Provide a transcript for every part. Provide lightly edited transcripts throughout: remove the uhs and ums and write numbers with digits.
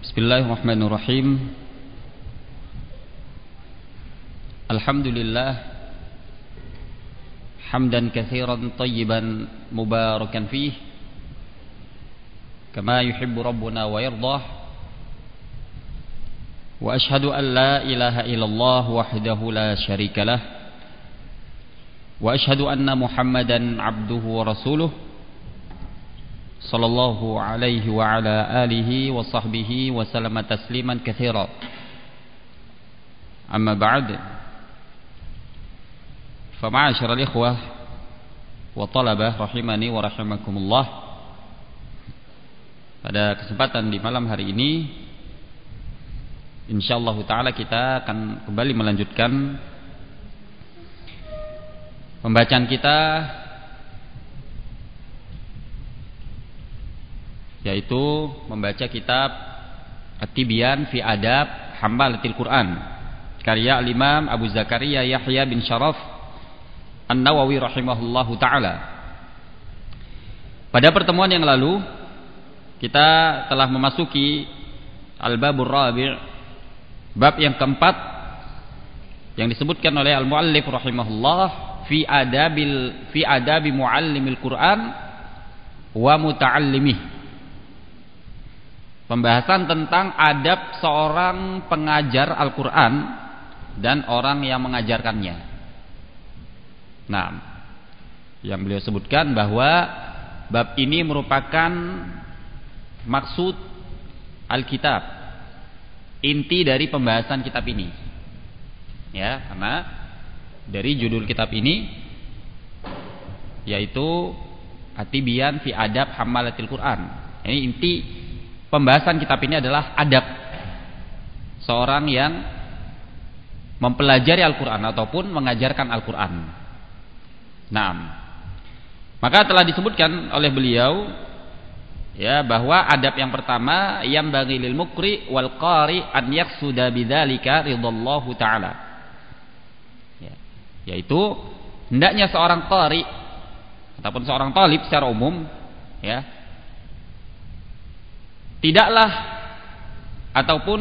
Bismillahirrahmanirrahim. Alhamdulillah hamdan katsiran tayyiban mubarakan fih kama yuhibbu rabbuna wa yardah. Wa ashhadu an la ilaha illallah wahdahu la syarikalah. Wa ashhadu anna Muhammadan abduhu wa rasuluh sallallahu alaihi wa ala alihi wa sahbihi wa sallama tasliman katsira. Amma ba'd. Fa ma'asyiral ikhwah wa talabah rahimani wa rahimakumullah. Pada kesempatan di malam hari ini insyaallah taala kita akan kembali melanjutkan pembacaan kita, yaitu membaca kitab At-Tibyan fi Adab Hammalatil Quran karya Al-Imam Abu Zakaria Yahya bin Sharaf An-Nawawi rahimahullahu taala. Pada pertemuan yang lalu kita telah memasuki Al-Babur Rabi', bab yang keempat yang disebutkan oleh Al-Muallif rahimahullah fi adabi muallimil Quran wa muta'allimihi. Pembahasan tentang adab seorang pengajar Al-Quran dan orang yang mengajarkannya. Nah, yang beliau sebutkan bahwa bab ini merupakan maksud Alkitab, inti dari pembahasan kitab ini. Ya, karena dari judul kitab ini yaitu At-Tibyan fi Adab Hammalatil Quran. Ini inti pembahasan kitab ini adalah adab seorang yang mempelajari Al-Quran ataupun mengajarkan Al-Quran. Nah, maka telah disebutkan oleh beliau ya bahwa adab yang pertama yang bagi lil mukri wal qari an yaqsuda bidzalika ridallahu taala, ya, yaitu hendaknya seorang qari ataupun seorang talib secara umum ya tidaklah ataupun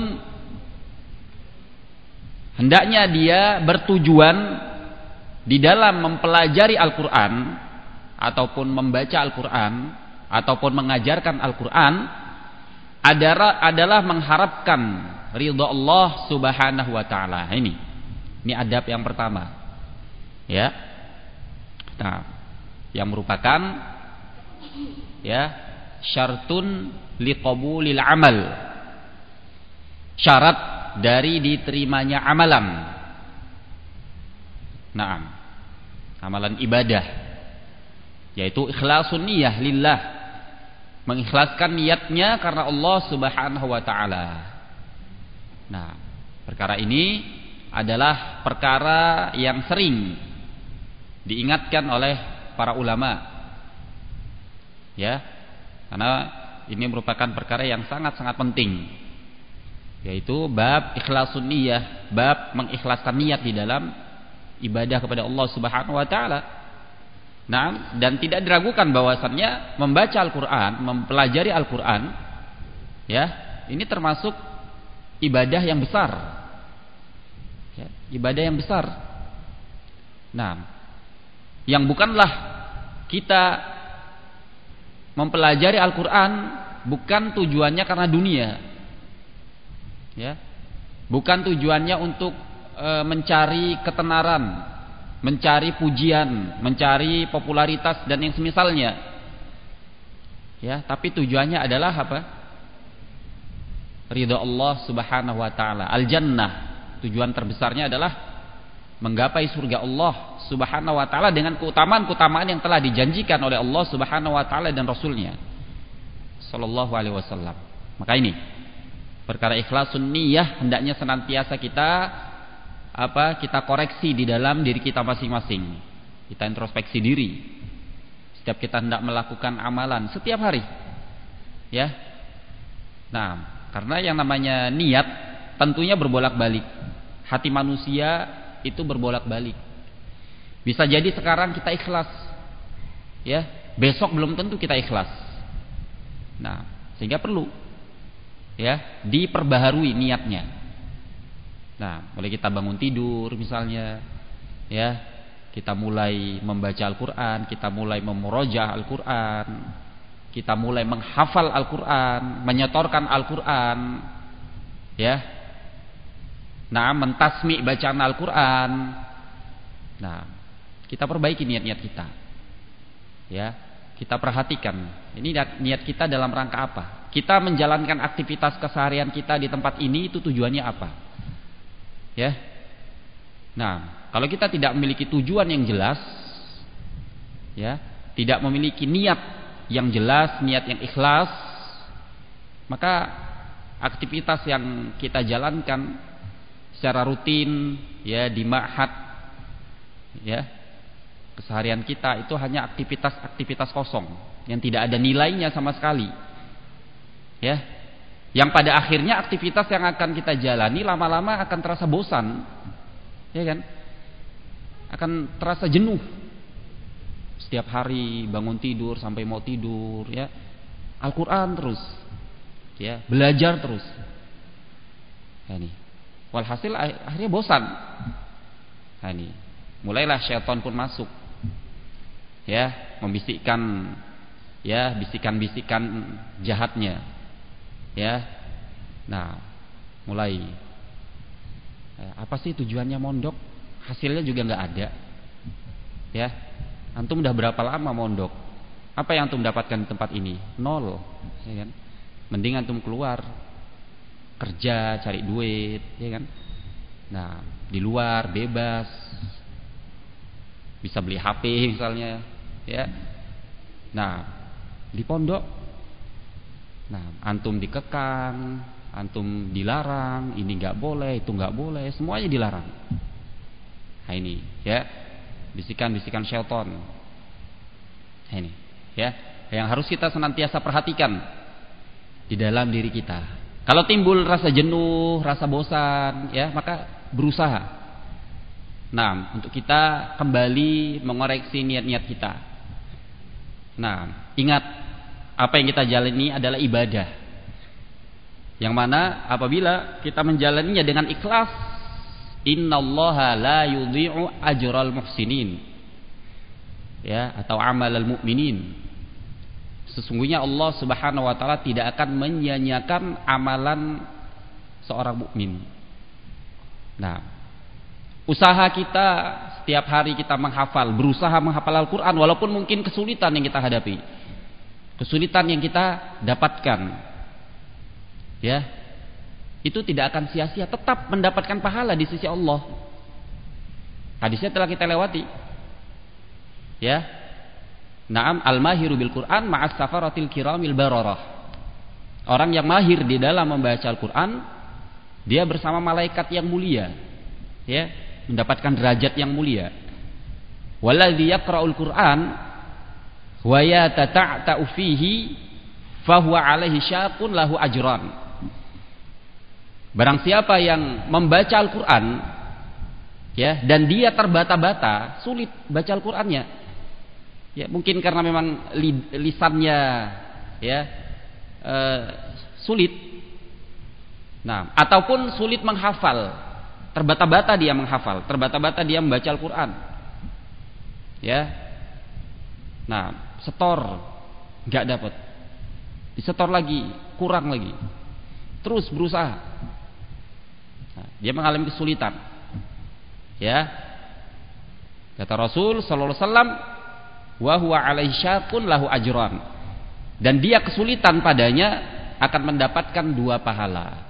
hendaknya dia bertujuan di dalam mempelajari Al-Quran ataupun membaca Al-Quran ataupun mengajarkan Al-Quran adalah mengharapkan ridha Allah subhanahu wa ta'ala. Ini adab yang pertama ya. Nah, yang merupakan ya syartun liqabulil amal, syarat dari diterimanya amalan. Nah, amalan ibadah yaitu ikhlasun niyah lillah, mengikhlaskan niatnya karena Allah subhanahu wa ta'ala. Nah, perkara ini adalah perkara yang sering diingatkan oleh para ulama ya, karena ini merupakan perkara yang sangat-sangat penting, yaitu bab ikhlasun niyah, bab mengikhlaskan niat di dalam ibadah kepada Allah subhanahu wa ta'ala. Nah, dan tidak diragukan bahwasannya membaca Al-Quran, mempelajari Al-Quran ya, ini termasuk ibadah yang besar ya, ibadah yang besar. Nah, yang bukanlah kita mempelajari Al-Quran bukan tujuannya karena dunia ya, bukan tujuannya untuk mencari ketenaran, mencari pujian, mencari popularitas dan yang semisalnya ya, tapi tujuannya adalah apa? Ridha Allah subhanahu wa ta'ala, al-jannah. Tujuan terbesarnya adalah menggapai surga Allah subhanahu wa ta'ala dengan keutamaan-keutamaan yang telah dijanjikan oleh Allah subhanahu wa ta'ala dan Rasulnya sallallahu alaihi wasallam. Maka ini perkara ikhlasun niyah hendaknya senantiasa kita koreksi di dalam diri kita masing-masing. Kita introspeksi diri setiap kita hendak melakukan amalan setiap hari ya. Nah, karena yang namanya niat tentunya berbolak-balik. Hati manusia itu berbolak-balik. Bisa jadi sekarang kita ikhlas ya, besok belum tentu kita ikhlas. Nah, sehingga perlu ya, diperbaharui niatnya. Nah, mulai kita bangun tidur misalnya, ya, kita mulai membaca Al-Qur'an, kita mulai memurojaah Al-Qur'an, kita mulai menghafal Al-Qur'an, menyetorkan Al-Qur'an, ya. Nah, mentasmi bacaan Al-Qur'an. Nah, kita perbaiki niat-niat kita. Ya, kita perhatikan. Ini niat kita dalam rangka apa? Kita menjalankan aktivitas keseharian kita di tempat ini itu tujuannya apa? Ya. Nah, kalau kita tidak memiliki tujuan yang jelas, ya, tidak memiliki niat yang jelas, niat yang ikhlas, maka aktivitas yang kita jalankan secara rutin, ya, di ma'had, ya, keseharian kita itu hanya aktivitas-aktivitas kosong yang tidak ada nilainya sama sekali, ya, yang pada akhirnya aktivitas yang akan kita jalani lama-lama akan terasa bosan, ya kan, akan terasa jenuh. Setiap hari bangun tidur sampai mau tidur, ya, Al-Quran terus, ya, belajar terus, ya, ini walhasil akhirnya bosan. Nah, ini mulailah syaitan pun masuk, ya, membisikkan, ya, bisikan-bisikan jahatnya, ya. Nah, mulai, apa sih tujuannya mondok? Hasilnya juga nggak ada, ya. Antum udah berapa lama mondok? Apa yang antum dapatkan di tempat ini? Nol, ya kan? Mending antum keluar kerja, cari duit, ya kan? Nah, di luar bebas, bisa beli HP misalnya, ya. Nah, di pondok, nah, antum dikekang, antum dilarang, ini nggak boleh, itu nggak boleh, semuanya dilarang. Nah, ini, ya, bisikan-bisikan syaitan. Nah, ini, ya, yang harus kita senantiasa perhatikan di dalam diri kita. Kalau timbul rasa jenuh, rasa bosan, ya, maka berusaha. Nah, untuk kita kembali mengoreksi niat-niat kita. Nah, ingat, apa yang kita jalani adalah ibadah, yang mana apabila kita menjalaninya dengan ikhlas, innallaha la yudhi'u ajral muhsinin, ya, atau amalal mu'minin. Sesungguhnya Allah Subhanahu wa taala tidak akan menyia-nyiakan amalan seorang mukmin. Nah, usaha kita setiap hari kita menghafal, berusaha menghafal Al-Qur'an walaupun mungkin kesulitan yang kita hadapi, kesulitan yang kita dapatkan, ya, itu tidak akan sia-sia, tetap mendapatkan pahala di sisi Allah. Hadisnya telah kita lewati, ya. Naam, al-mahiru bil Qur'an ma'as safaratil kiramil bararah. Orang yang mahir di dalam membaca Al-Qur'an, dia bersama malaikat yang mulia, ya, mendapatkan derajat yang mulia. Walladzi yaqra'ul Qur'an wa yatata'ta'u fihi fahuwa 'alaihi syaqun lahu ajran. Barang siapa yang membaca Al-Qur'an, ya, dan dia terbata-bata, sulit baca Al-Qur'annya, ya, mungkin karena memang lisannya, ya, sulit. Nah, ataupun sulit menghafal, terbata-bata dia menghafal, terbata-bata dia membaca Al-Qur'an, ya. Nah, setor nggak dapat, disetor lagi kurang lagi, terus berusaha. Nah, dia mengalami kesulitan, ya. Kata Rasul sallallahu alaihi wasallam, wa huwa 'alaihi syaqun lahu ajran, dan dia kesulitan padanya akan mendapatkan 2 pahala.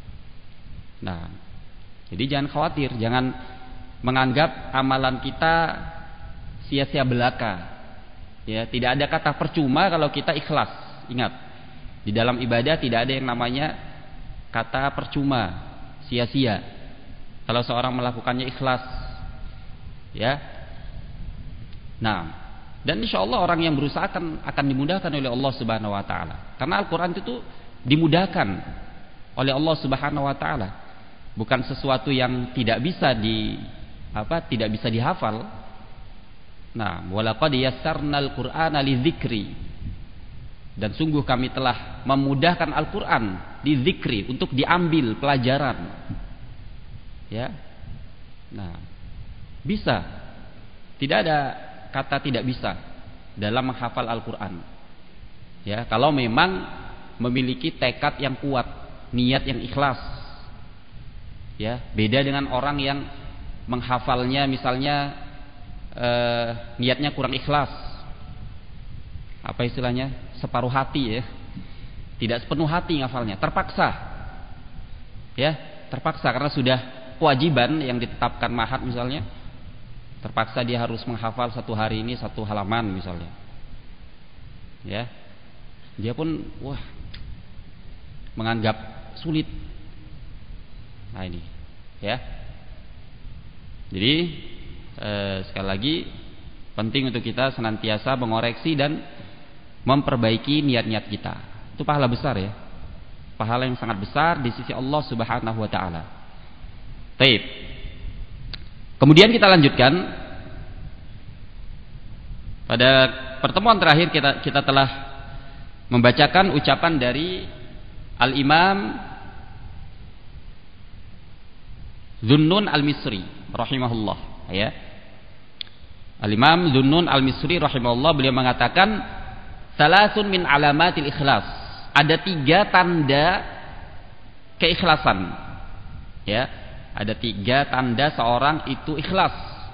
Nah, jadi jangan khawatir, jangan menganggap amalan kita sia-sia belaka, ya. Tidak ada kata percuma kalau kita ikhlas. Ingat, di dalam ibadah tidak ada yang namanya kata percuma, sia-sia, kalau seorang melakukannya ikhlas, ya. Nah, dan insya Allah orang yang berusaha akan dimudahkan oleh Allah Subhanahu Wa Taala, karena Al-Quran itu dimudahkan oleh Allah Subhanahu Wa Taala, bukan sesuatu yang tidak bisa tidak bisa dihafal. Nah, walaqad yassarnal Qur'ana lidzikri, Dan sungguh kami telah memudahkan Al-Quran dizikri untuk diambil pelajaran. Ya, nah, bisa. Tidak ada kata tidak bisa dalam menghafal Al-Quran. Ya, kalau memang memiliki tekad yang kuat, niat yang ikhlas. Ya, beda dengan orang yang menghafalnya misalnya niatnya kurang ikhlas. Apa istilahnya? Separuh hati ya. Tidak sepenuh hati ngafalnya, terpaksa. Ya, terpaksa karena sudah kewajiban yang ditetapkan mahad misalnya. Terpaksa dia harus menghafal satu hari ini satu halaman misalnya. Ya. Dia pun menganggap sulit. Nah ini, ya. Jadi sekali lagi penting untuk kita senantiasa mengoreksi dan memperbaiki niat-niat kita. Itu pahala besar ya. Pahala yang sangat besar di sisi Allah Subhanahu wa taala. Baik. Kemudian kita lanjutkan. Pada pertemuan terakhir kita telah membacakan ucapan dari Al-Imam Dhunnun Al-Misri rahimahullah, ya. Al-Imam Dhunnun Al-Misri rahimahullah, beliau mengatakan salasun min alamatil ikhlas. Ada 3 tanda keikhlasan. Ya, ada 3 tanda seorang itu ikhlas.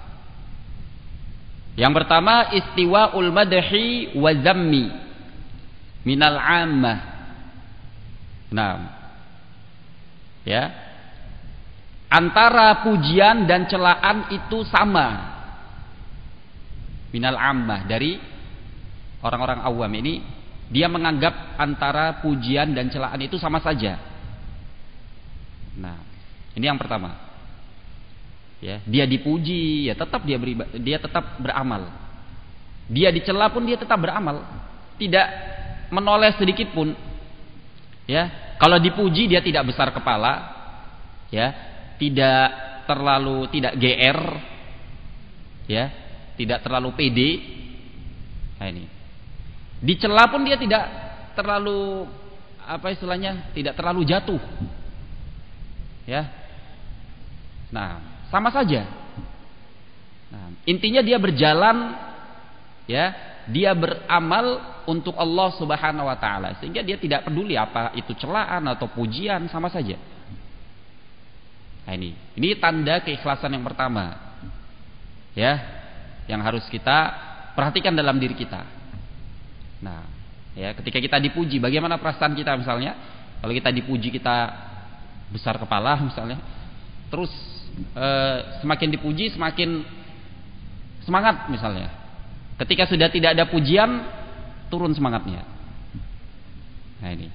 Yang pertama, istiwaul madhi wa zammi minal ammah. Nah, ya, antara pujian dan celaan itu sama. Minal ammah, dari orang-orang awam ini, dia menganggap antara pujian dan celaan itu sama saja. Nah, ini yang pertama. Ya, dia dipuji, ya tetap dia tetap beramal. Dia dicela pun dia tetap beramal. Tidak menoleh sedikit pun. Ya, kalau dipuji dia tidak besar kepala. Ya, tidak GR. Ya, tidak terlalu pede. Nah ini. Dicela pun dia tidak terlalu tidak terlalu jatuh. Ya. Nah, sama saja. Nah, intinya dia berjalan, ya, dia beramal untuk Allah Subhanahu wa taala, sehingga dia tidak peduli apa itu celaan atau pujian, sama saja. Nah, ini tanda keikhlasan yang pertama. Ya, yang harus kita perhatikan dalam diri kita. Nah, ya, ketika kita dipuji, bagaimana perasaan kita misalnya? Kalau kita dipuji kita besar kepala misalnya, terus semakin dipuji semakin semangat misalnya. Ketika sudah tidak ada pujian, turun semangatnya. Nah ini.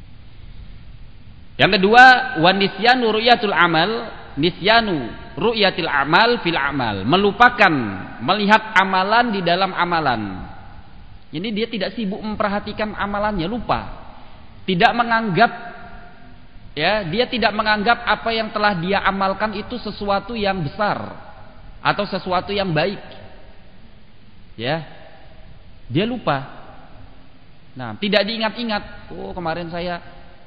Yang kedua, wa nisyanu ru'yatul amal, nisyanu ru'yatil amal fil amal, melupakan melihat amalan di dalam amalan. Ini dia tidak sibuk memperhatikan amalannya, lupa. Tidak menganggap, ya, dia tidak menganggap apa yang telah dia amalkan itu sesuatu yang besar atau sesuatu yang baik. Ya. Dia lupa. Nah, tidak diingat-ingat. Oh, kemarin saya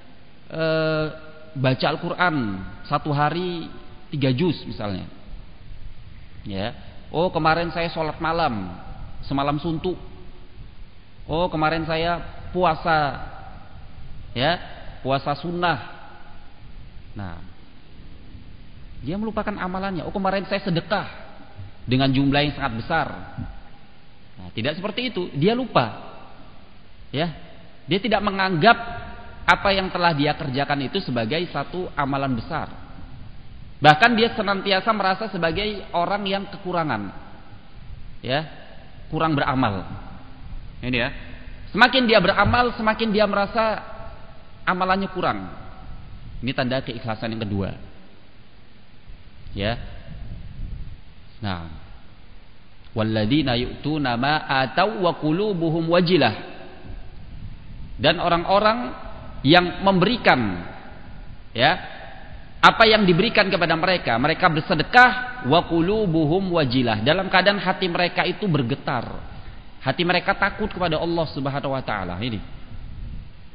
baca Al-Qur'an 1 hari 3 juz misalnya. Ya. Oh, kemarin saya sholat malam semalam suntuk. Oh, kemarin saya puasa, ya, puasa sunnah. Nah, dia melupakan amalannya. Oh, kemarin saya sedekah dengan jumlah yang sangat besar. Nah, tidak seperti itu. Dia lupa, ya. Dia tidak menganggap apa yang telah dia kerjakan itu sebagai satu amalan besar. Bahkan dia senantiasa merasa sebagai orang yang kekurangan, ya, kurang beramal. Ini ya, semakin dia beramal, semakin dia merasa amalannya kurang. Ini tanda keikhlasan yang kedua. Ya. Nah, walladzina yu'tuna ma atau wa qulubuhum wajilah. Dan orang-orang yang memberikan, ya, apa yang diberikan kepada mereka, mereka bersedekah wa qulubuhum wajilah, dalam keadaan hati mereka itu bergetar. Hati mereka takut kepada Allah Subhanahu wa taala. Ini.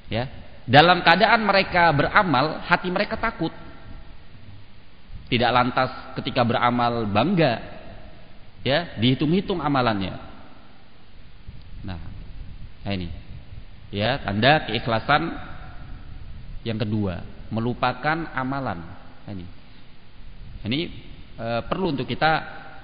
Ya. Dalam keadaan mereka beramal, hati mereka takut. Tidak lantas ketika beramal bangga, ya, dihitung-hitung amalannya. Nah ini, ya, tanda keikhlasan yang kedua, melupakan amalan. Ini perlu untuk kita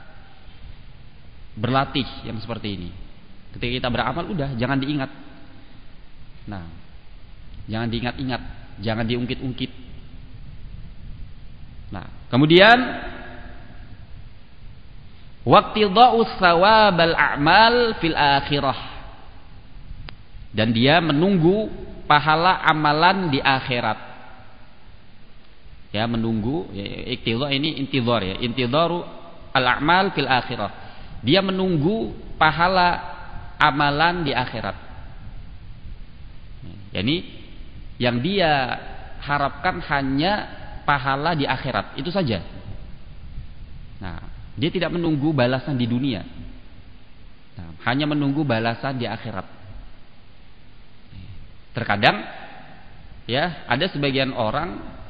berlatih yang seperti ini. Ketika kita beramal, udah jangan diingat. Nah, jangan diingat-ingat, jangan diungkit-ungkit. Nah, kemudian waqtida'us thawabal a'mal fil akhirah. Dan dia menunggu pahala amalan di akhirat. Ya, menunggu, ya, iktidha ini intidhar, ya, intidharu al-a'mal fil akhirah. Dia menunggu pahala amalan di akhirat. Yani yang dia harapkan hanya pahala di akhirat, itu saja. Nah, dia tidak menunggu balasan di dunia. Nah, hanya menunggu balasan di akhirat. Terkadang, ya, ada sebagian orang,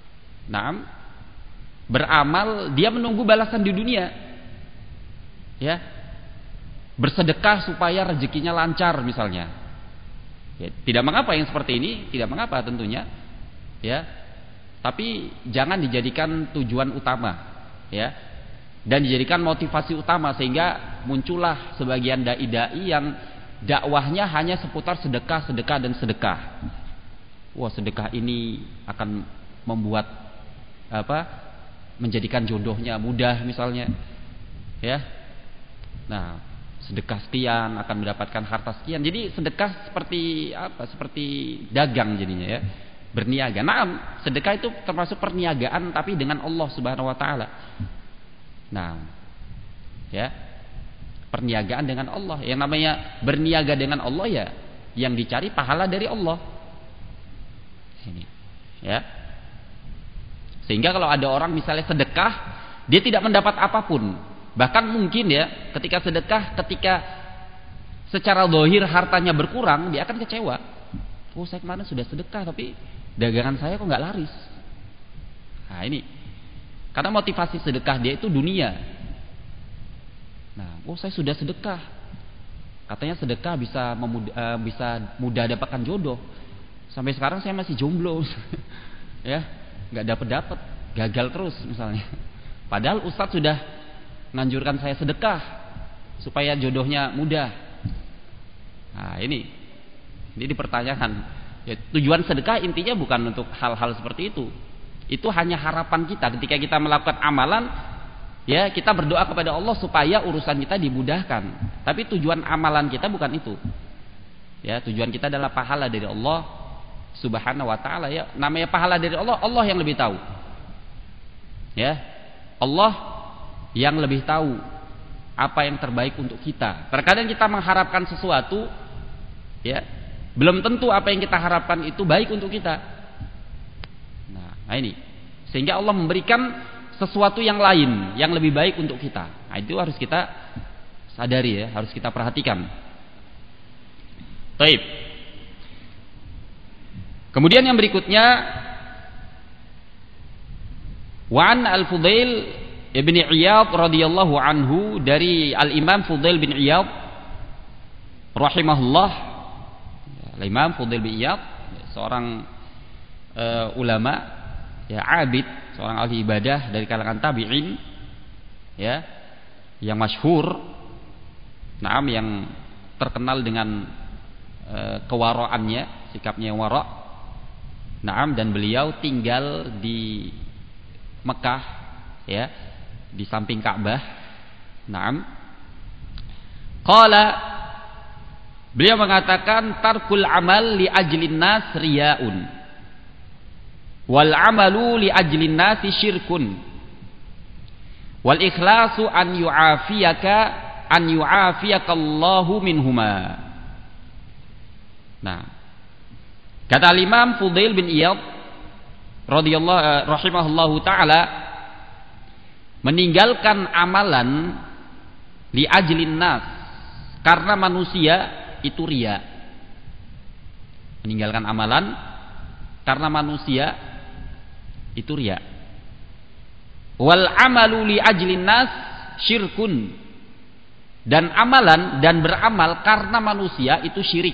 beramal, dia menunggu balasan di dunia, ya, bersedekah supaya rezekinya lancar misalnya, ya, tidak mengapa yang seperti ini, tidak mengapa tentunya, ya, tapi jangan dijadikan tujuan utama, ya, dan dijadikan motivasi utama, sehingga muncullah sebagian dai-dai yang dakwahnya hanya seputar sedekah, sedekah dan sedekah. Wah, sedekah ini akan membuat menjadikan jodohnya mudah misalnya, ya. Nah, sedekah sekian akan mendapatkan harta sekian. Jadi sedekah seperti seperti dagang jadinya, ya, berniaga. Nah, sedekah itu termasuk perniagaan tapi dengan Allah Subhanahu wa taala. Nah, ya, perniagaan dengan Allah. Yang namanya berniaga dengan Allah, ya, yang dicari pahala dari Allah. Ini, ya. Sehingga kalau ada orang misalnya sedekah, dia tidak mendapat apapun. Bahkan mungkin, ya, ketika sedekah, ketika secara zahir hartanya berkurang, dia akan kecewa. Oh, saya kemarin sudah sedekah tapi dagangan saya kok nggak laris. Nah, ini karena motivasi sedekah dia itu dunia. Nah, oh, saya sudah sedekah, katanya sedekah bisa mudah dapatkan jodoh. Sampai sekarang saya masih jomblo. Ya, nggak dapat, gagal terus misalnya. Padahal Ustadz sudah menganjurkan saya sedekah supaya jodohnya mudah. Nah, ini dipertanyakan. Ya, tujuan sedekah intinya bukan untuk hal-hal seperti itu. Itu hanya harapan kita ketika kita melakukan amalan, ya, kita berdoa kepada Allah supaya urusan kita dimudahkan. Tapi tujuan amalan kita bukan itu. Ya, tujuan kita adalah pahala dari Allah Subhanahu wa taala, ya. Namanya pahala dari Allah, Allah yang lebih tahu. Ya. Allah yang lebih tahu apa yang terbaik untuk kita. Terkadang kita mengharapkan sesuatu, ya, belum tentu apa yang kita harapkan itu baik untuk kita. Nah, ini. Sehingga Allah memberikan sesuatu yang lain yang lebih baik untuk kita. Nah, itu harus kita sadari, ya, harus kita perhatikan. Baik. Kemudian yang berikutnya, Wa'an al-Fudail ibn Iyad radhiyallahu anhu, dari al-Imam Fudail bin Iyad rahimahullah. Al-Imam Fudail bin Iyad seorang ulama, ya, abid, seorang ahli ibadah dari kalangan tabi'in, ya, yang masyhur, yang terkenal dengan kewaraannya, sikapnya yang wara'. Dan beliau tinggal di Mekah, ya, di samping Ka'bah. Qala, beliau mengatakan, tarkul amal li ajlin nas riyaun, wal amalu li ajlin nas syirkun, wal ikhlasu an yu'afiyaka Allahu minhuma. Kata Imam Fudail bin Iyad rahimahullahu taala, meninggalkan amalan li ajlin nas, karena manusia itu riya. Meninggalkan amalan karena manusia itu riya. Wal amalu li ajlin nas syirkun. Dan amalan dan beramal karena manusia itu syirik.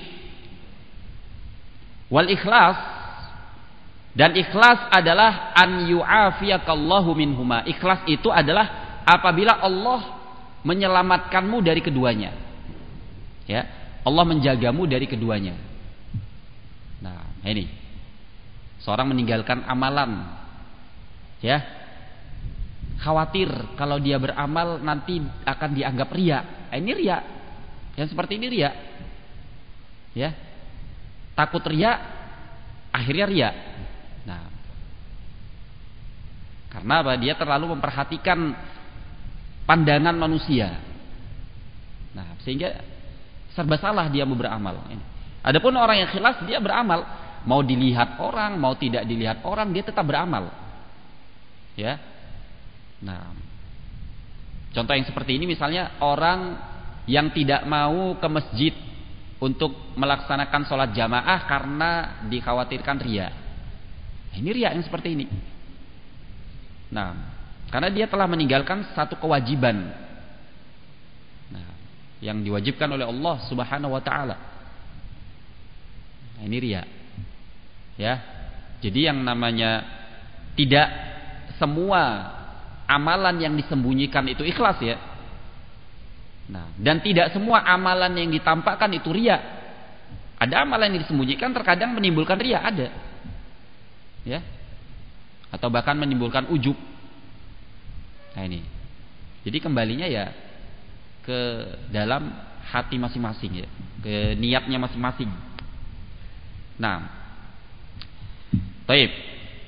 Wal ikhlas, dan ikhlas adalah an yu'afiyakallahu minhuma. Ikhlas itu adalah apabila Allah menyelamatkanmu dari keduanya. Ya, Allah menjagamu dari keduanya. Nah, ini. Seorang meninggalkan amalan. Ya. Khawatir kalau dia beramal nanti akan dianggap riya. Ini riya. Yang seperti ini riya. Ya. Takut riya, akhirnya riya. Nah, karena apa? Dia terlalu memperhatikan pandangan manusia. Nah, sehingga serba salah dia mau beramal. Adapun orang yang ikhlas, dia beramal, mau dilihat orang, mau tidak dilihat orang, dia tetap beramal. Ya. Nah, contoh yang seperti ini misalnya orang yang tidak mau ke masjid untuk melaksanakan sholat jamaah karena dikhawatirkan riya. Ini riya yang seperti ini. Nah, karena dia telah meninggalkan satu kewajiban, nah, yang diwajibkan oleh Allah Subhanahu wa taala. Nah, ini riya. Ya. Jadi yang namanya tidak semua amalan yang disembunyikan itu ikhlas ya. Nah, dan tidak semua amalan yang ditampakkan itu riya. Ada amalan yang disembunyikan terkadang menimbulkan riya, ada. Ya. Atau bahkan menimbulkan ujub. Nah, ini. Jadi kembalinya ya ke dalam hati masing-masing ya, ke niatnya masing-masing. Nah, baik.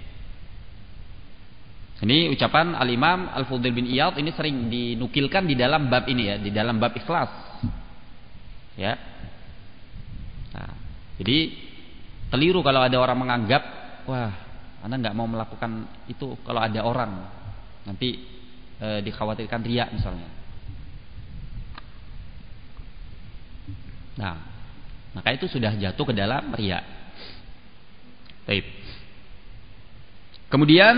Ini ucapan Al-Imam Al-Fudail bin Iyad ini sering dinukilkan di dalam bab ini ya, di dalam bab ikhlas. Ya. Nah, jadi keliru kalau ada orang menganggap, wah, Anda nggak mau melakukan itu kalau ada orang nanti dikhawatirkan riya misalnya. Nah, maka itu sudah jatuh ke dalam riya. Baik. Kemudian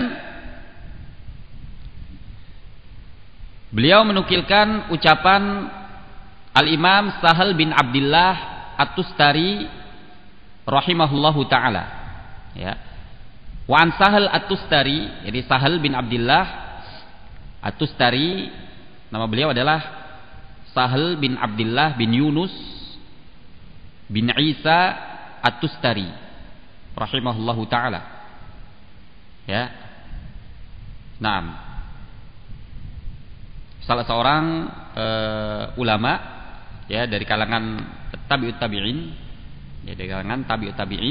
beliau menukilkan ucapan Al-Imam Sahal bin Abdullah At-Tustari rahimahullahu taala. Ya. Wa an Sahal At-Tustari, jadi Sahal bin Abdullah At-Tustari, nama beliau adalah Sahal bin Abdullah bin Yunus bin Isa At-Tustari rahimahullahu taala. Ya. Naam. Salah seorang ulama ya dari kalangan tabi'ut tabi'in, ya dari kalangan tabi'ut tabi'in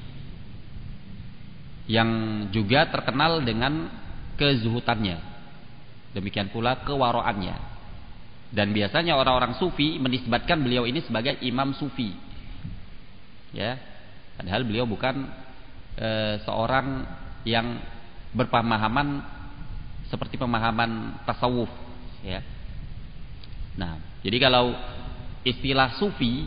yang juga terkenal dengan kezuhutannya, demikian pula kewaraannya. Dan biasanya orang-orang sufi menisbatkan beliau ini sebagai imam sufi, ya, padahal beliau bukan seorang yang berpemahaman seperti pemahaman tasawuf. Ya. Nah, jadi kalau istilah sufi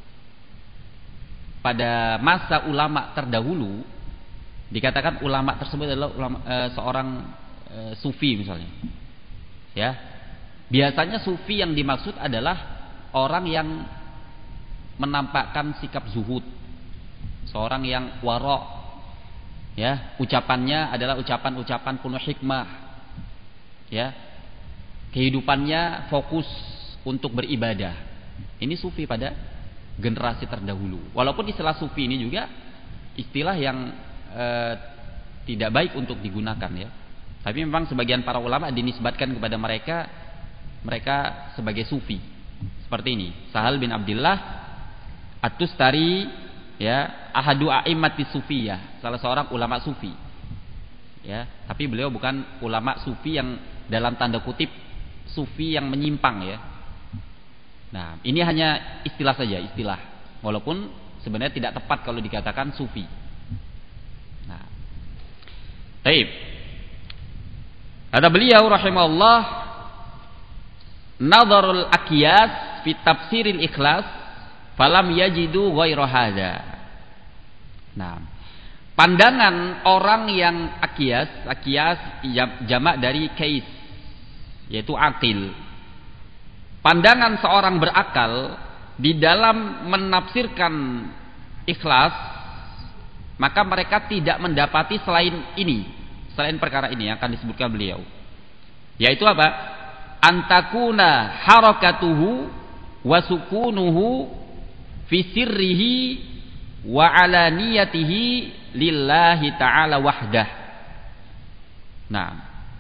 pada masa ulama terdahulu dikatakan ulama tersebut adalah ulama, seorang sufi misalnya. Ya. Biasanya sufi yang dimaksud adalah orang yang menampakkan sikap zuhud, seorang yang wara. Ya, ucapannya adalah ucapan-ucapan penuh hikmah. Ya. Kehidupannya fokus untuk beribadah. Ini sufi pada generasi terdahulu. Walaupun istilah sufi ini juga istilah yang tidak baik untuk digunakan ya. Tapi memang sebagian para ulama dinisbatkan kepada mereka sebagai sufi. Seperti ini. Sahal bin Abdullah At-Tustari ya, ahadu a'immati sufiyah, salah seorang ulama sufi. Ya, tapi beliau bukan ulama sufi yang dalam tanda kutip sufi yang menyimpang ya. Nah, ini hanya istilah saja, istilah. Walaupun sebenarnya tidak tepat kalau dikatakan sufi. Nah. Baik. Kata beliau rahimahullah, nadharul aqyas fi tafsiril ikhlas falam yajidu ghaira hadza. Nah, pandangan orang yang akiyas jamak dari kais, yaitu akil. Pandangan seorang berakal di dalam menafsirkan ikhlas, maka mereka tidak mendapati selain perkara ini yang akan disebutkan beliau. Yaitu apa? Antakuna harakatuhu wa sukunuhu fi sirrihi wa alaniyatihi lillahi ta'ala wahdah. Nah,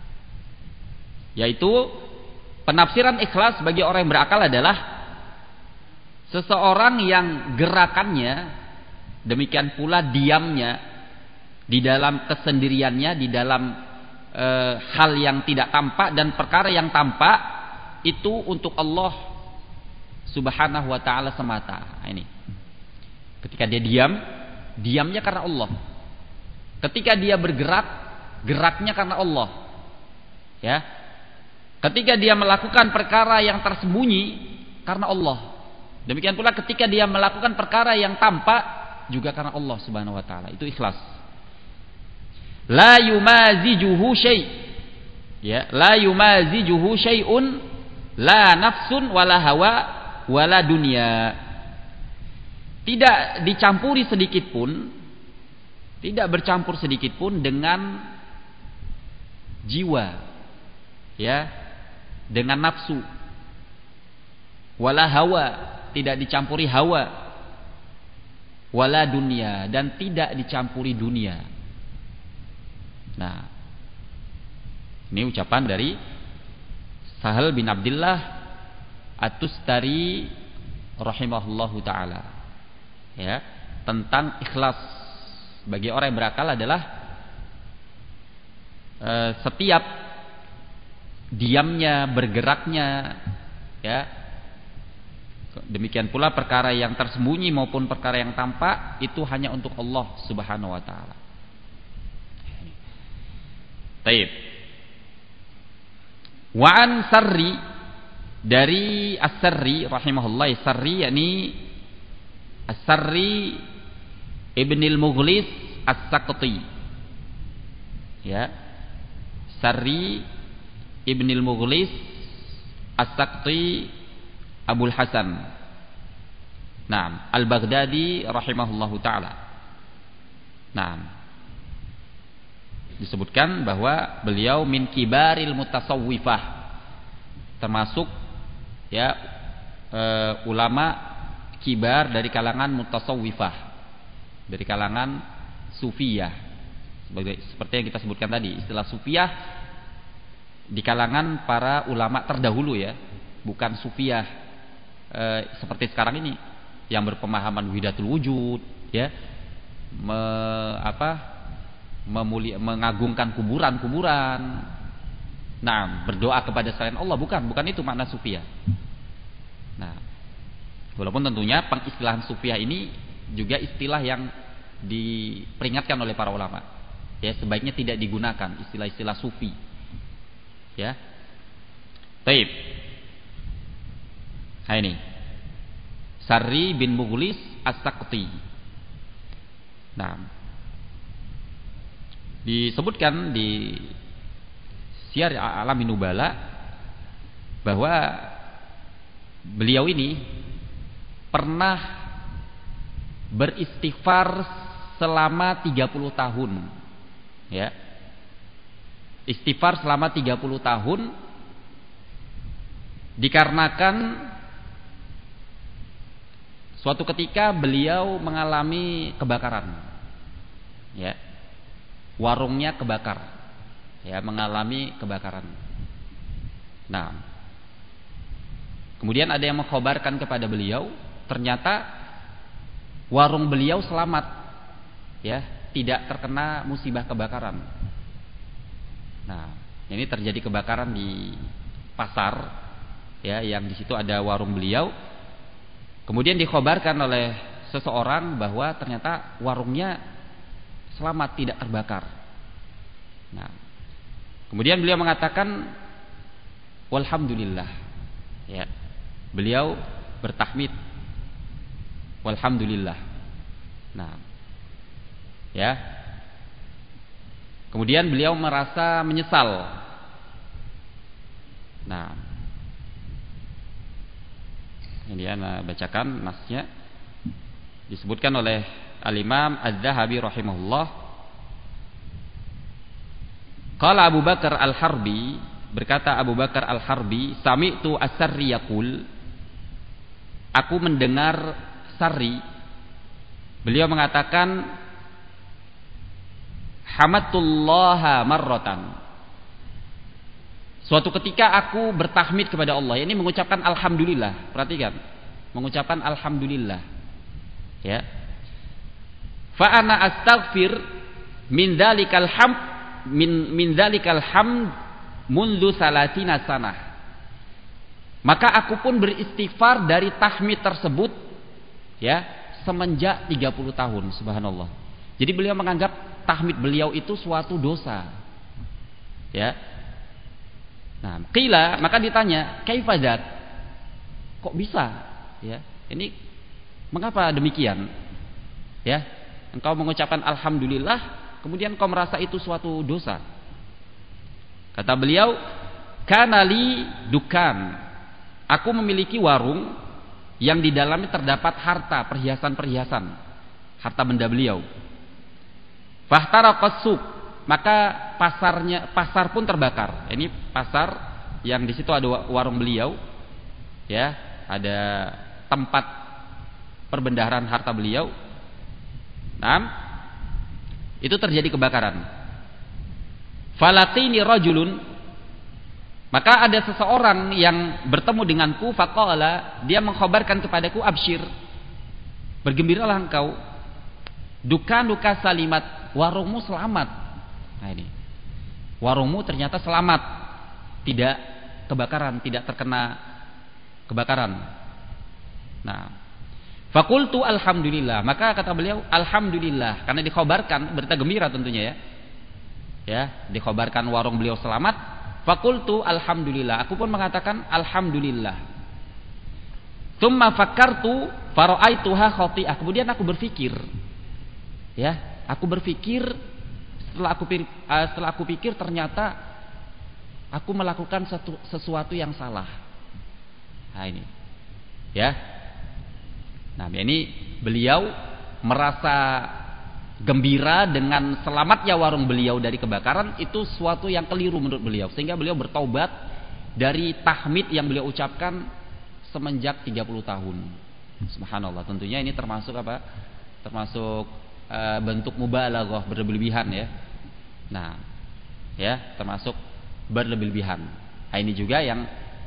yaitu penafsiran ikhlas bagi orang yang berakal adalah seseorang yang gerakannya, demikian pula diamnya, di dalam kesendiriannya, di dalam hal yang tidak tampak dan perkara yang tampak itu untuk Allah Subhanahu wa ta'ala semata. Ini ketika dia diamnya karena Allah. Ketika dia bergerak, geraknya karena Allah. Ya. Ketika dia melakukan perkara yang tersembunyi karena Allah. Demikian pula ketika dia melakukan perkara yang tampak juga karena Allah Subhanahu wa ta'ala. Itu ikhlas. La yumazijuhu syai'. Ya, la yumazijuhu syai'un la nafsun wala hawa wala dunia. Tidak dicampuri sedikit pun, tidak bercampur sedikit pun dengan jiwa, ya, dengan nafsu, wala hawa, tidak dicampuri hawa, wala dunia, dan tidak dicampuri dunia. Nah, ini ucapan dari Sahal bin Abdullah At-Tustari rahimahullahu taala, ya, tentang ikhlas bagi orang yang berakal adalah setiap diamnya, bergeraknya, ya, demikian pula perkara yang tersembunyi maupun perkara yang tampak itu hanya untuk Allah Subhanahu wa taala. Baik. Wa an Sarri, dari As-Sarri rahimahullah, Sarri yakni As-Sarri Ibnil Mughlis As-Saqti. Ya. Sarri Ibnil Mughlis As-Saqti Abul Hasan. Naam, Al-Baghdadi rahimahullahu taala. Naam. Disebutkan bahwa beliau min kibaril mutasawwifah, termasuk, ya, ulama kibar dari kalangan mutasawwifah, dari kalangan sufiyah, seperti yang kita sebutkan tadi. Istilah sufiyah di kalangan para ulama terdahulu, ya, bukan sufiyah seperti sekarang ini yang berpemahaman wihidatul wujud, ya, mengagungkan kuburan-kuburan. Nah, berdoa kepada selain Allah, bukan itu makna sufiyah. Nah, walaupun tentunya pengistilahan sufiyah ini juga istilah yang diperingatkan oleh para ulama. Ya, sebaiknya tidak digunakan istilah-istilah sufi. Ya. Baik. Nah, ini Sarri bin Mughlis As-Saqti. Nah, disebutkan di Syiar A'lamin Nubala bahwa beliau ini pernah beristighfar selama 30 tahun, ya. Istighfar selama 30 tahun dikarenakan suatu ketika beliau mengalami kebakaran, ya. Warungnya kebakar, ya, mengalami kebakaran. Nah, kemudian ada yang mengkhabarkan kepada beliau, ternyata warung beliau selamat, ya, tidak terkena musibah kebakaran. Nah, ini terjadi kebakaran di pasar, ya, yang di situ ada warung beliau. Kemudian dikhabarkan oleh seseorang bahwa ternyata warungnya selamat, tidak terbakar. Nah, kemudian beliau mengatakan walhamdulillah, ya, beliau bertahmid walhamdulillah. Nah, Ya. Kemudian beliau merasa menyesal. Nah, ini ana bacakan nasnya. Disebutkan oleh Al-Imam Az-Zahabi rahimahullah. Qala Abu Bakar Al-Harbi, berkata Abu Bakar Al-Harbi, sami'tu As-Sarri yaqul, aku mendengar Sarri, beliau mengatakan, hamadtullaha marratan. Suatu ketika aku bertahmid kepada Allah. Ini mengucapkan alhamdulillah. Perhatikan, mengucapkan alhamdulillah. Ya. Fa ana astaghfir min dzalikal hamd min dzalikal hamd mundu salatina sanah. Maka aku pun beristighfar dari tahmid tersebut, ya, semenjak 30 tahun. Subhanallah. Jadi beliau menganggap tahmid beliau itu suatu dosa. Ya. Nah, qila, maka ditanya, kaifa dzat? Kok bisa? Ya. Ini mengapa demikian? Ya. Engkau mengucapkan alhamdulillah, kemudian engkau merasa itu suatu dosa. Kata beliau, kana li dukan. Aku memiliki warung yang di dalamnya terdapat harta, perhiasan-perhiasan, harta benda beliau. Fahtara qassuq, maka pasar pun terbakar. Ini pasar yang di situ ada warung beliau, ya, ada tempat perbendaharaan harta beliau. Nah, itu terjadi kebakaran. Falaqini rajulun, maka ada seseorang yang bertemu denganku, faqala, dia mengkhabarkan kepadaku, absyir, bergembiralah engkau, duka salimat, warungmu selamat. Nah ini, warungmu ternyata selamat, tidak kebakaran, tidak terkena kebakaran. Nah, fakultu alhamdulillah, maka kata beliau alhamdulillah, karena dikhabarkan, berita gembira tentunya, ya, dikhabarkan warung beliau selamat. Fakultu alhamdulillah, aku pun mengatakan alhamdulillah. Tsumma fakkartu faraaituha khati'ah, kemudian aku berpikir, ya, aku berpikir, setelah aku pikir ternyata aku melakukan sesuatu yang salah. Nah ini, ya. Nah ini beliau merasa gembira dengan selamatnya warung beliau dari kebakaran, itu suatu yang keliru menurut beliau, sehingga beliau bertaubat dari tahmid yang beliau ucapkan semenjak 30 tahun. Subhanallah. Tentunya ini termasuk apa? Termasuk bentuk mubalaghah, berlebihan, ya. Nah, ya, termasuk berlebihan. Nah, ini juga yang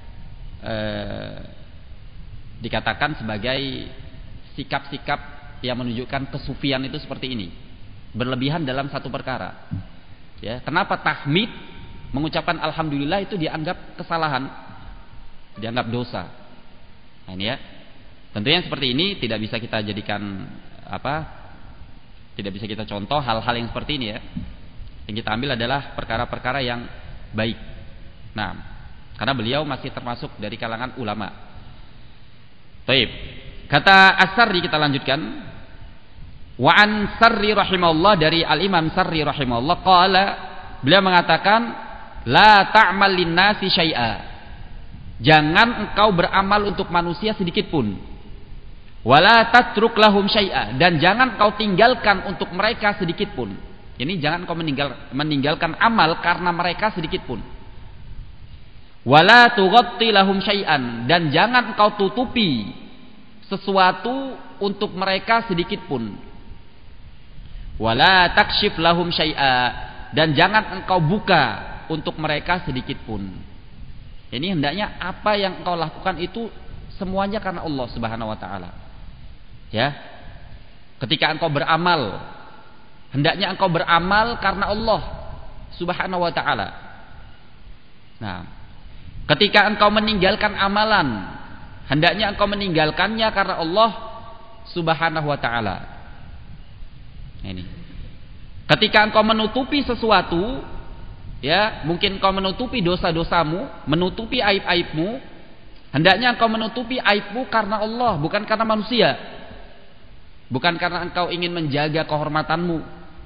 dikatakan sebagai sikap-sikap yang menunjukkan kesufian itu seperti ini, berlebihan dalam satu perkara. Ya, kenapa tahmid, mengucapkan alhamdulillah itu dianggap kesalahan, dianggap dosa? Nah, ini ya, tentunya seperti ini tidak bisa kita jadikan apa? Tidak bisa kita contoh hal-hal yang seperti ini, ya. Yang kita ambil adalah perkara-perkara yang baik. Nah, karena beliau masih termasuk dari kalangan ulama. Baik. Kata As-Sarri, kita lanjutkan. Wa an Sarri rahimahullah, dari Al-Imam Sarri rahimahullah, qala, beliau mengatakan, la ta'mal linnasi syai'a. Jangan engkau beramal untuk manusia sedikit pun. Wala tatruk lahum syai'a, dan jangan kau tinggalkan untuk mereka sedikit pun. Ini jangan kau meninggalkan amal karena mereka sedikit pun. Wala tughatti lahum syai'an, dan jangan kau tutupi sesuatu untuk mereka sedikit pun. Wala takshif lahum syai'a, dan jangan engkau buka untuk mereka sedikit pun. Ini hendaknya apa yang engkau lakukan itu semuanya karena Allah Subhanahu wa taala. Ya. Ketika engkau beramal, hendaknya engkau beramal karena Allah Subhanahu wa taala. Nah, ketika engkau meninggalkan amalan, hendaknya engkau meninggalkannya karena Allah Subhanahu wa taala. Ini. Ketika engkau menutupi sesuatu, ya, mungkin engkau menutupi dosa-dosamu, menutupi aib-aibmu, hendaknya engkau menutupi aibmu karena Allah, bukan karena manusia. Bukan karena engkau ingin menjaga kehormatanmu,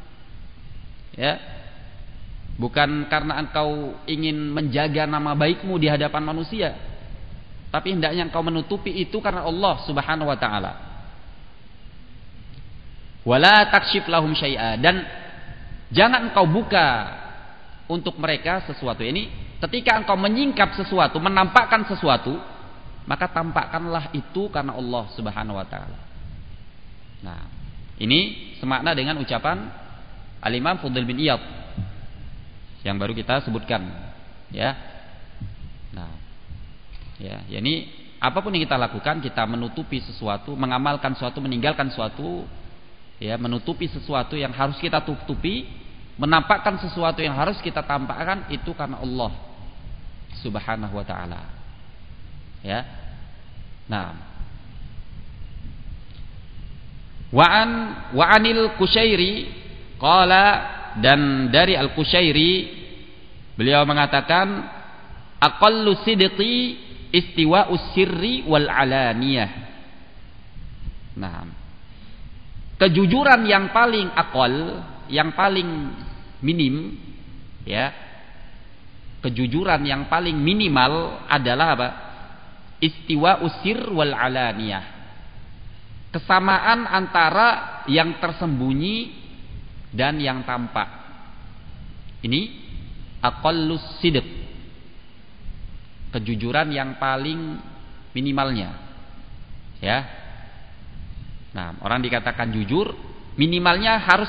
Ya. Bukan karena engkau ingin menjaga nama baikmu di hadapan manusia, tapi hendaknya engkau menutupi itu karena Allah Subhanahu wa taala. Wala takshif lahum syai'a, dan jangan engkau buka untuk mereka sesuatu. Ini ketika engkau menyingkap sesuatu, menampakkan sesuatu, maka tampakkanlah itu karena Allah Subhanahu wa taala. Nah, ini semakna dengan ucapan Al-Imam Fudail bin Iyad yang baru kita sebutkan, ya. Nah, ya, ini apapun yang kita lakukan, kita menutupi sesuatu, mengamalkan sesuatu, meninggalkan sesuatu, ya, menutupi sesuatu yang harus kita tutupi, menampakkan sesuatu yang harus kita tampakkan, itu karena Allah Subhanahu wa taala. Ya. Nah, Wa'anil Kusyairi qala, dan dari Al-Kusyairi beliau mengatakan aqallu sidqi istiwa'us sirri wal alaniyah. Nah, kejujuran yang paling aqal, yang paling minim, ya. Kejujuran yang paling minimal adalah apa? Istiwa'us sir wal alaniyah. Kesamaan antara yang tersembunyi dan yang tampak. Ini aqallus sidq, kejujuran yang paling minimalnya, ya. Nah, orang dikatakan jujur, minimalnya harus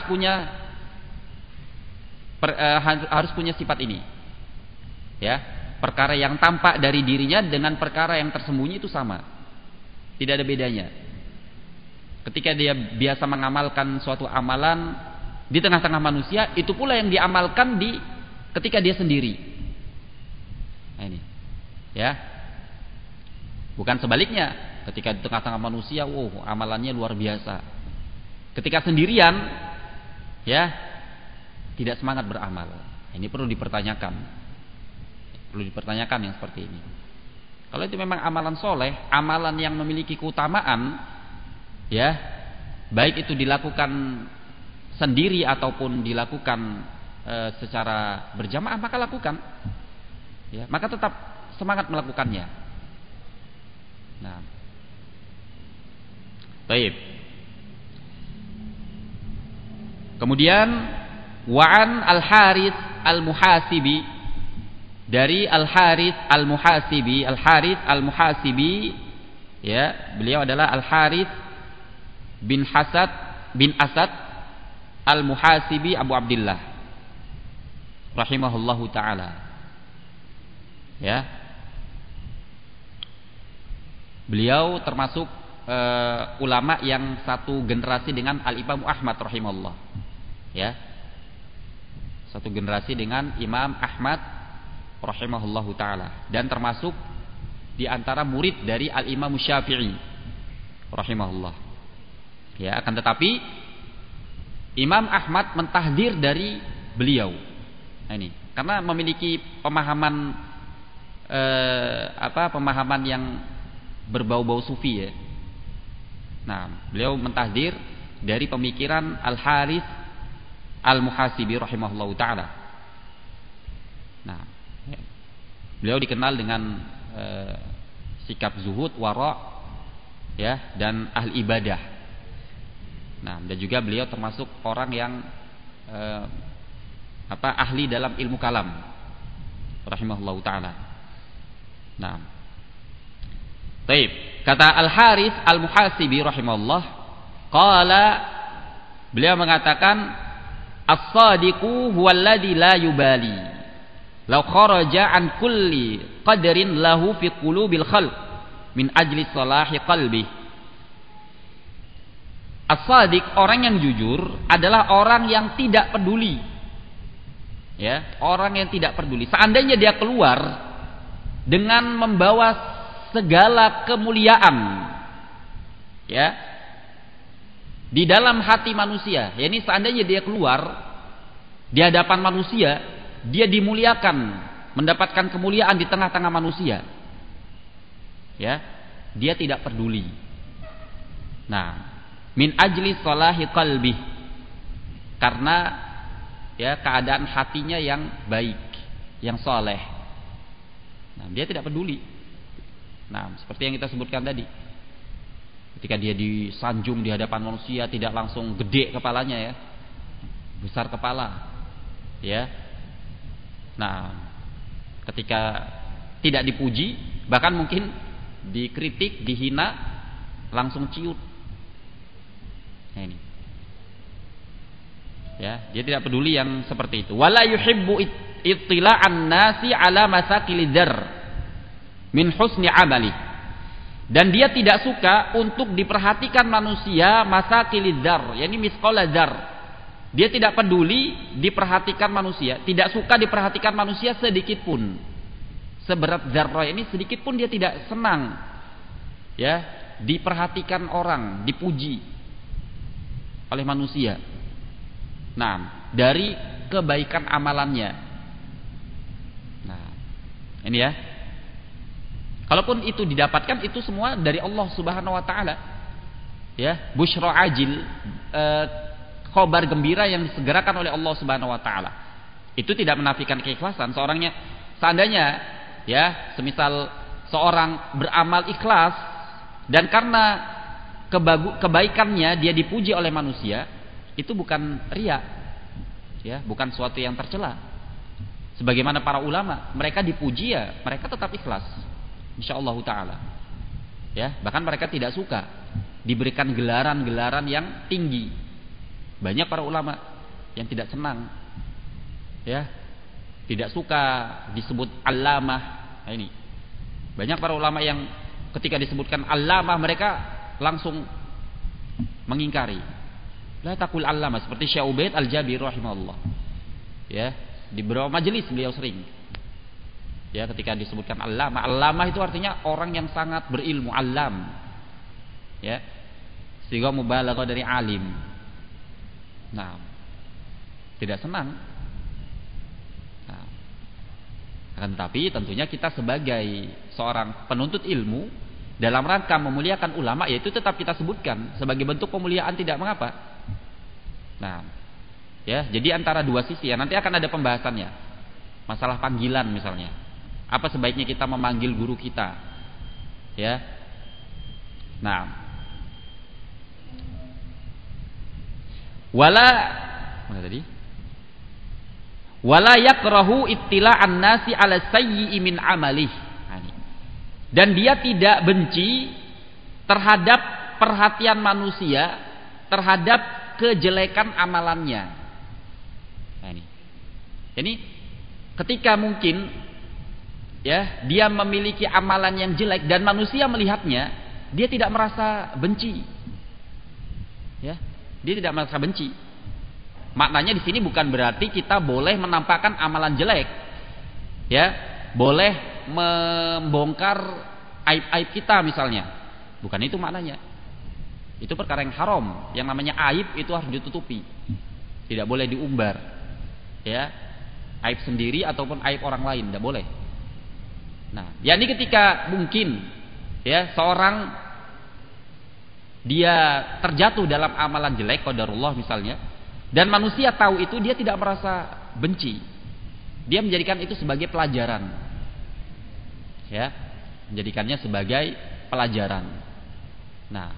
punya sifat ini, ya. Perkara yang tampak dari dirinya dengan perkara yang tersembunyi itu sama, tidak ada bedanya. Ketika dia biasa mengamalkan suatu amalan di tengah-tengah manusia, itu pula yang diamalkan ketika dia sendiri. Nah, ini, ya. Bukan sebaliknya, ketika di tengah-tengah manusia, amalannya luar biasa. Ketika sendirian, ya, tidak semangat beramal. Ini perlu dipertanyakan. Perlu dipertanyakan yang seperti ini. Kalau itu memang amalan soleh, amalan yang memiliki keutamaan, ya, baik itu dilakukan sendiri ataupun dilakukan secara berjamaah, maka lakukan, ya, maka tetap semangat melakukannya. Nah, baik. Kemudian wa'an Al-Harits Al-Muhasibi, dari Al-Harits Al-Muhasibi. Al-Harits Al-Muhasibi, ya, beliau adalah Al-Harits bin Asad Al-Muhasibi Abu Abdillah rahimahullahu taala, ya. Beliau termasuk ulama yang satu generasi dengan Al-Imam Ahmad rahimahullah, ya. Satu generasi dengan Imam Ahmad rahimahullahu taala, dan termasuk di antara murid dari Al-Imam Syafi'i rahimahullah. Ya, akan tetapi Imam Ahmad mentahdir dari beliau. Nah, ini karena memiliki pemahaman pemahaman yang berbau-bau sufi, ya. Nah, beliau mentahdir dari pemikiran Al-Harits Al-Muhasibi rahimahullahu taala. Nah, ya, beliau dikenal dengan sikap zuhud, wara', ya, dan ahli ibadah. Nah, dan juga beliau termasuk orang yang ahli dalam ilmu kalam rahimahullahu taala. Nah, baik, kata Al-Harits Al-Muhasibi rahimahullah, qala, beliau mengatakan as-sadiqu huwallazi la yubali law kharaja an kulli qadrin lahu fi qulubil khalq min ajli salahi qalbi. As-sadiq, orang yang jujur, adalah orang yang tidak peduli, ya, orang yang tidak peduli. Seandainya dia keluar dengan membawa segala kemuliaan, ya, di dalam hati manusia, ya, ini seandainya dia keluar di hadapan manusia, dia dimuliakan, mendapatkan kemuliaan di tengah-tengah manusia, ya, dia tidak peduli. Nah, min ajli salahi qalbi, karena ya keadaan hatinya yang baik, yang soleh. Nah, dia tidak peduli. Nah, seperti yang kita sebutkan tadi, ketika dia disanjung di hadapan manusia, tidak langsung gede kepalanya ya, besar kepala, ya. Nah, ketika tidak dipuji, bahkan mungkin dikritik, dihina, langsung ciut. Nah, ini. Ya, dia tidak peduli yang seperti itu. Wala yuhibbu ittila'an nasi ala masakil dzar min husni amali. Dan dia tidak suka untuk diperhatikan manusia masakil dzar, yakni misqala dzar. Dia tidak peduli diperhatikan manusia, tidak suka diperhatikan manusia sedikit pun. Seberat zarrah ini sedikit pun dia tidak senang. Ya, diperhatikan orang, dipuji oleh manusia. Nah, dari kebaikan amalannya. Nah, ini ya. Kalaupun itu didapatkan, itu semua dari Allah Subhanahu wa taala. Ya, busyra ajil, khabar gembira yang disegerakan oleh Allah Subhanahu wa taala. Itu tidak menafikan keikhlasan seorangnya. Seandainya ya, semisal seorang beramal ikhlas dan karena kebaikannya dia dipuji oleh manusia, itu bukan riya, ya, bukan suatu yang tercela. Sebagaimana para ulama, mereka dipuji ya, mereka tetap ikhlas, insyaallah taala. Ya, bahkan mereka tidak suka diberikan gelaran-gelaran yang tinggi. Banyak para ulama yang tidak senang, ya, tidak suka disebut allamah. Nah, ini banyak para ulama yang ketika disebutkan allamah mereka langsung mengingkari. La taqul allamah, seperti Syekh Ubaid Al-Jabir rahimahullah. Ya, di beberapa majelis beliau sering. Ya, ketika disebutkan allamah, allamah itu artinya orang yang sangat berilmu, allam. Ya. Sehingga mubalaghah dari alim. Nah, tidak senang. Nah, akan tetapi tentunya kita sebagai seorang penuntut ilmu dalam rangka memuliakan ulama, yaitu tetap kita sebutkan sebagai bentuk pemuliaan, tidak mengapa. Nah, ya, jadi antara dua sisi ya, nanti akan ada pembahasannya. Masalah panggilan misalnya. Apa sebaiknya kita memanggil guru kita? Ya. Nah, mana tadi? Wala yakrahu ittila'an nasi 'ala sayyi'i min 'amalih. Dan dia tidak benci terhadap perhatian manusia terhadap kejelekan amalannya. Nah, ini ketika mungkin ya dia memiliki amalan yang jelek dan manusia melihatnya, dia tidak merasa benci. Ya, dia tidak merasa benci. Maknanya di sini bukan berarti kita boleh menampakkan amalan jelek. Ya, boleh membongkar aib-aib kita misalnya. Bukan itu maknanya. Itu perkara yang haram. Yang namanya aib itu harus ditutupi. Tidak boleh diumbar. Ya, aib sendiri ataupun aib orang lain tidak boleh. Nah, yakni ketika mungkin ya seorang dia terjatuh dalam amalan jelek, qadarullah misalnya, dan manusia tahu itu, dia tidak merasa benci. Dia menjadikan itu sebagai pelajaran. Ya, menjadikannya sebagai pelajaran. Nah,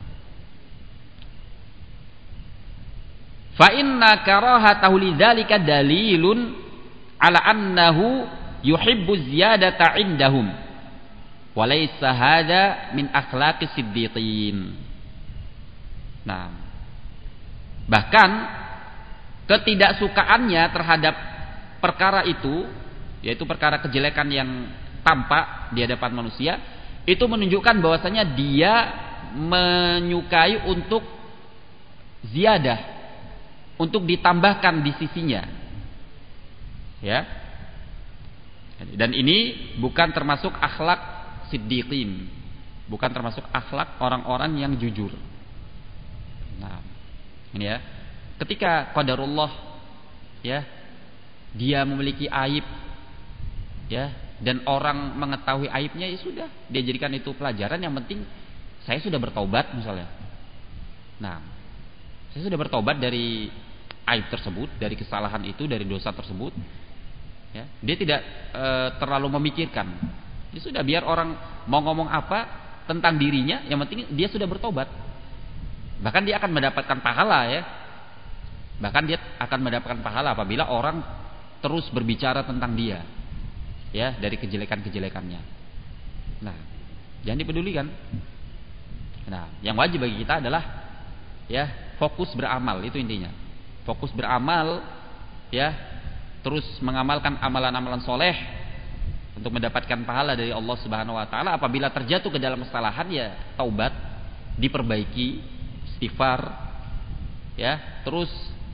fa inna karahatahu lidzalika dalilun ala annahu yuhibbu ziyadata indahum wa laysa hadza min akhlaqis siddiqin. Nah, bahkan ketidaksukaannya terhadap perkara itu, yaitu perkara kejelekan yang tampak di hadapan manusia, itu menunjukkan bahwasanya dia menyukai untuk ziyadah, untuk ditambahkan di sisinya. Ya. Dan ini bukan termasuk akhlak siddiqin, bukan termasuk akhlak orang-orang yang jujur. Nah, ini ya. Ketika qadarullah ya, dia memiliki aib ya, dan orang mengetahui aibnya, ya sudah, dia jadikan itu pelajaran. Yang penting saya sudah bertobat misalnya. Nah, saya sudah bertobat dari aib tersebut, dari kesalahan itu, dari dosa tersebut, ya, dia tidak terlalu memikirkan. Ya sudah, biar orang mau ngomong apa tentang dirinya, yang penting dia sudah bertobat. Bahkan dia akan mendapatkan pahala, ya. Bahkan dia akan mendapatkan pahala apabila orang terus berbicara tentang dia, ya, dari kejelekan-kejelekannya. Nah, jangan dipedulikan. Nah, yang wajib bagi kita adalah, ya, fokus beramal, itu intinya. Fokus beramal, ya, terus mengamalkan amalan-amalan soleh untuk mendapatkan pahala dari Allah Subhanahu Wa Taala. Apabila terjatuh ke dalam kesalahan, ya taubat, diperbaiki, istighfar, ya, terus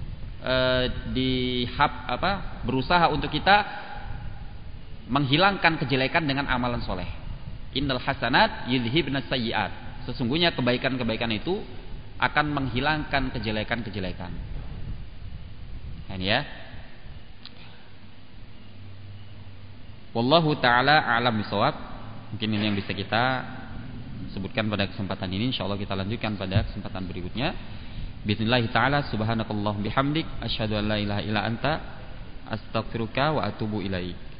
berusaha untuk kita menghilangkan kejelekan dengan amalan soleh. Innal hasanat yudhibnas sayyiat. Sesungguhnya kebaikan-kebaikan itu akan menghilangkan kejelekan-kejelekan. Ini ya. Wallahu taala a'lam bishawab. Mungkin ini yang bisa kita sebutkan pada kesempatan ini. Insyaallah kita lanjutkan pada kesempatan berikutnya. Bismillah taala, subhanakallah bihamdik, asyhadu an la ilaha illa anta, astaghfiruka wa atubu ilaik.